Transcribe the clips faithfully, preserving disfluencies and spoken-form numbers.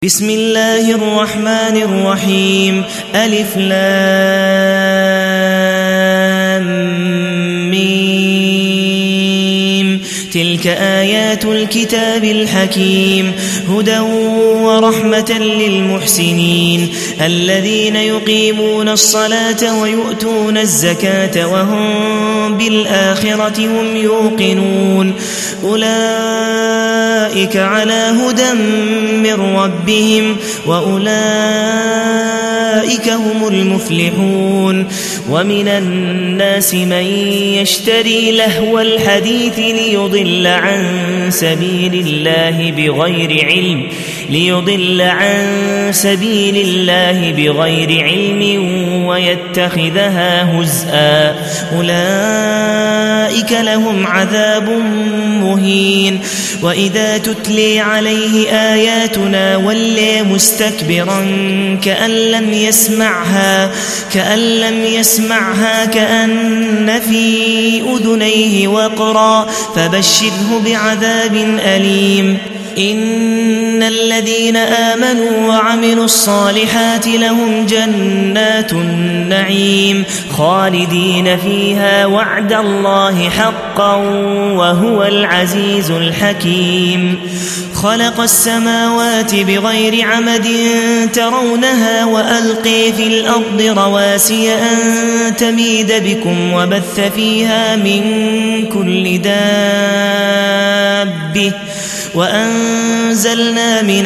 بسم الله الرحمن الرحيم ألف لام ميم تلك آيات الكتاب الحكيم هدى ورحمة للمحسنين الذين يقيمون الصلاة ويؤتون الزكاة وهم بالآخرة هم يوقنون أولئك على هدى من ربهم وأولئك هم المفلحون ومن الناس من يشتري لهو الحديث ليضل عن سبيل الله بغير علم ليضل عن سبيل الله بغير علم ويتخذها هزءا أولئك لهم عذاب مهين وإذا تتلي عليه آياتنا ولي مستكبرا كأن لم يسمعها كأن لم يسمعها كأن في أذنيه وقرا فبشره بعذاب أليم إن الذين آمنوا وعملوا الصالحات لهم جنات النعيم خالدين فيها وعد الله حقا وهو العزيز الحكيم خلق السماوات بغير عمد ترونها وألقي في الأرض رواسي أن تميد بكم وبث فيها من كل دابة وأنزلنا من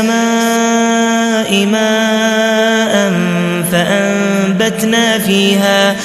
السماء ماء فأنبتنا فيها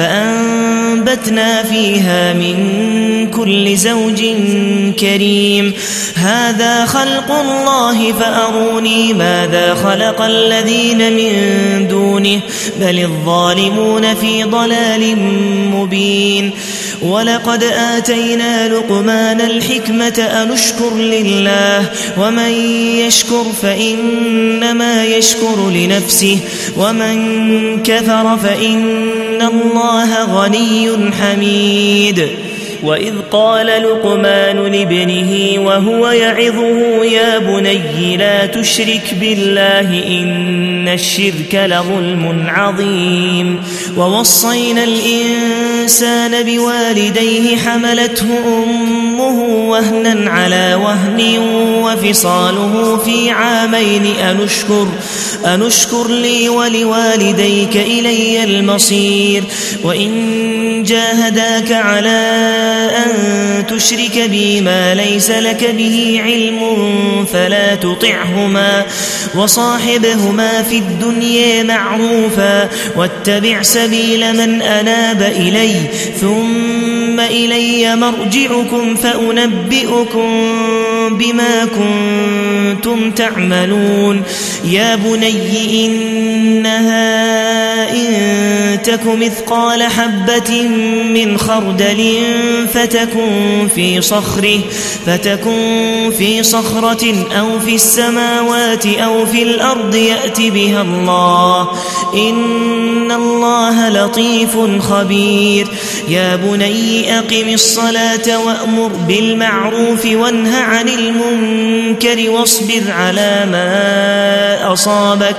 فأنبتنا فيها من كل زوج كريم هذا خلق الله فأروني ماذا خلق الذين من دونه بل الظالمون في ضلال مبين ولقد آتينا لقمان الحكمة أن اشكر لله ومن يشكر فإنما يشكر لنفسه ومن كفر فإن الله غني حميد وإذ قال لقمان لابنه وهو يعظه يا بني لا تشرك بالله إن الشرك لظلم عظيم ووصينا الإنسان بوالديه حملته أمه وهنا على وهن وفصاله في عامين أنشكر أنشكر لي ولوالديك إلي المصير وإن جاهداك على أن تشرك بي ما ليس لك به علم فلا تطعهما وصاحبهما في الدنيا معروفا واتبع سبيل من أناب إلي ثم إلي مرجعكم فأنبئكم بما كنتم تعملون يا بني إنها إن تك مثقال حبة من خردل فتكن في صخره فتكن في صخرة أو في السماوات أو في الأرض يأت بها الله إن الله لطيف خبير يا بني أقم الصلاة وأمر بالمعروف وانه عن المنكر واصبر على ما أصابك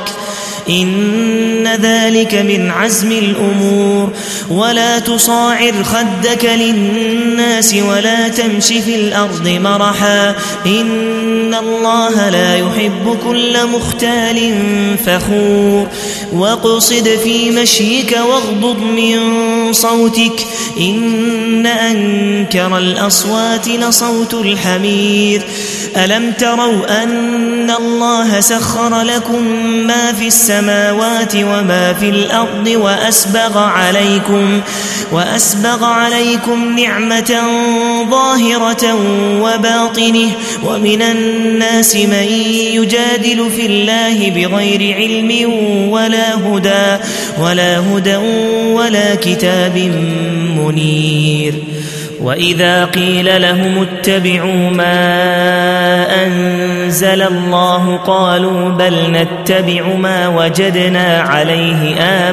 إن ذلك من عزم الأمور ولا تصاعر خدك للناس ولا تمش في الأرض مرحا إن الله لا يحب كل مختال فخور واقصد في مشيك واغضض من صوتك إن أنكر الأصوات لصوت الحمير ألم تروا أن الله سخر لكم ما في السماوات وما في الأرض وأسبغ عليكم وأسبغ عليكم نعمة ظاهرة وباطنه ومن الناس من يجادل في الله بغير علم ولا هدى ولا هدى ولا كتاب منير وإذا قيل لهم اتبعوا ما أنزل الله قالوا بل نتبع ما وجدنا عليه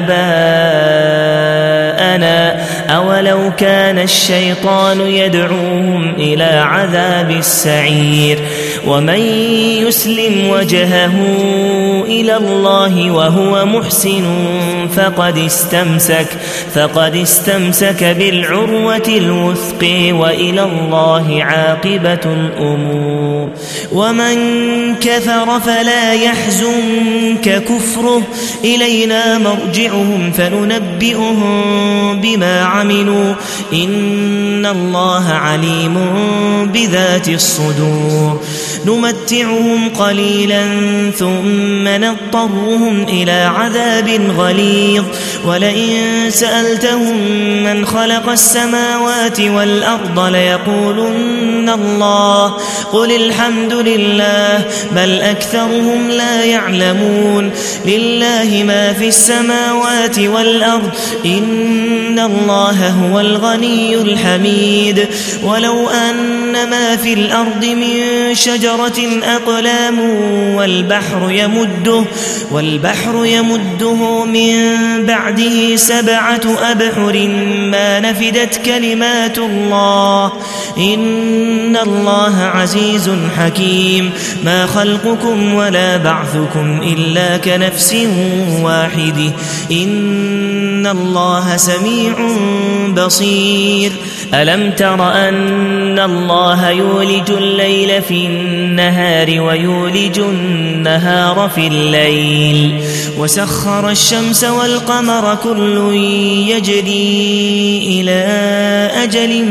آباءنا أولو كان الشيطان يدعوهم إلى عذاب السعير ومن يسلم وجهه إلى الله وهو محسن فقد استمسك فقد استمسك بالعروة الوثق وإلى الله عاقبة الأمور. ومن كفر فلا يحزنك كفره إلينا مرجعهم فننبئهم بما عملوا إن الله عليم بذات الصدور. نمتعهم قليلا ثم نضطرهم إلى عذاب غليظ ولئن سألتهم من خلق السماوات والأرض ليقولن الله قل الحمد لله بل أكثرهم لا يعلمون. لله ما في السماوات والأرض إن الله هو الغني الحميد. ولو أن ما في الأرض من شجرة أقلام والبحر يمده, والبحر يمده من بعده سبعة أبحر ما نفدت كلمات الله إن الله عزيز حكيم. ما خلقكم ولا بعثكم إلا كنفس واحدة إن الله سميع بصير. ألم تر أن الله يولج الليل في النهار ويولج النهار في الليل وسخر الشمس والقمر كل يجري إلى أجل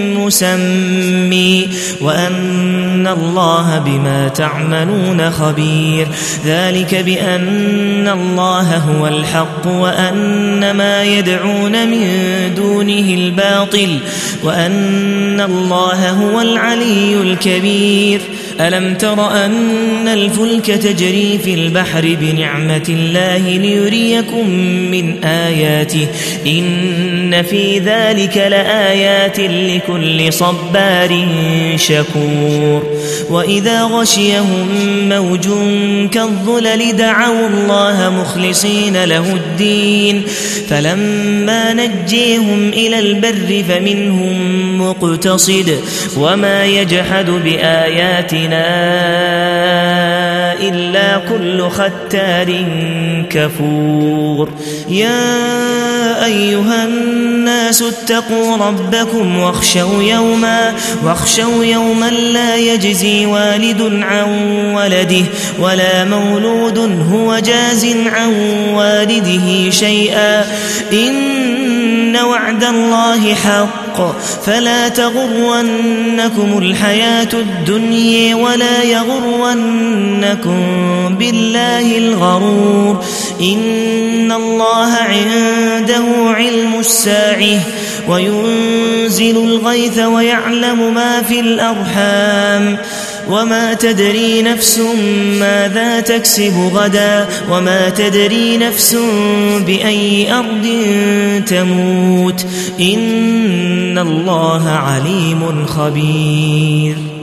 مسمى وأن الله بما تعملون خبير. ذلك بأن الله هو الحق وأن ما يدعون من دونه الباطل وأن الله هو العلي الكبير. ألم تر أن الفلك تجري في البحر بنعمة الله ليريكم من آياته إن في ذلك لآيات لكل صبار شكور. وإذا غشيهم موج كالظلل دعوا الله مخلصين له الدين فلما نجيهم إلى البر فمنهم مقتصد وما يجحد بآياتنا إلا كل ختار كفور. يا أيها الناس اتقوا ربكم واخشوا يوما, واخشوا يوما لا يجزي والد عن ولده ولا مولود هو جاز عن والده شيئا إن وعد الله حق فلا تغرنكم الحياة الدنيا ولا يغرنكم بالله الغرور. إن الله عنده علم الساعة وينزل الغيث ويعلم ما في الأرحام وما تدري نفس ماذا تكسب غدا وما تدري نفس بأي أرض تموت إن الله عليم خبير.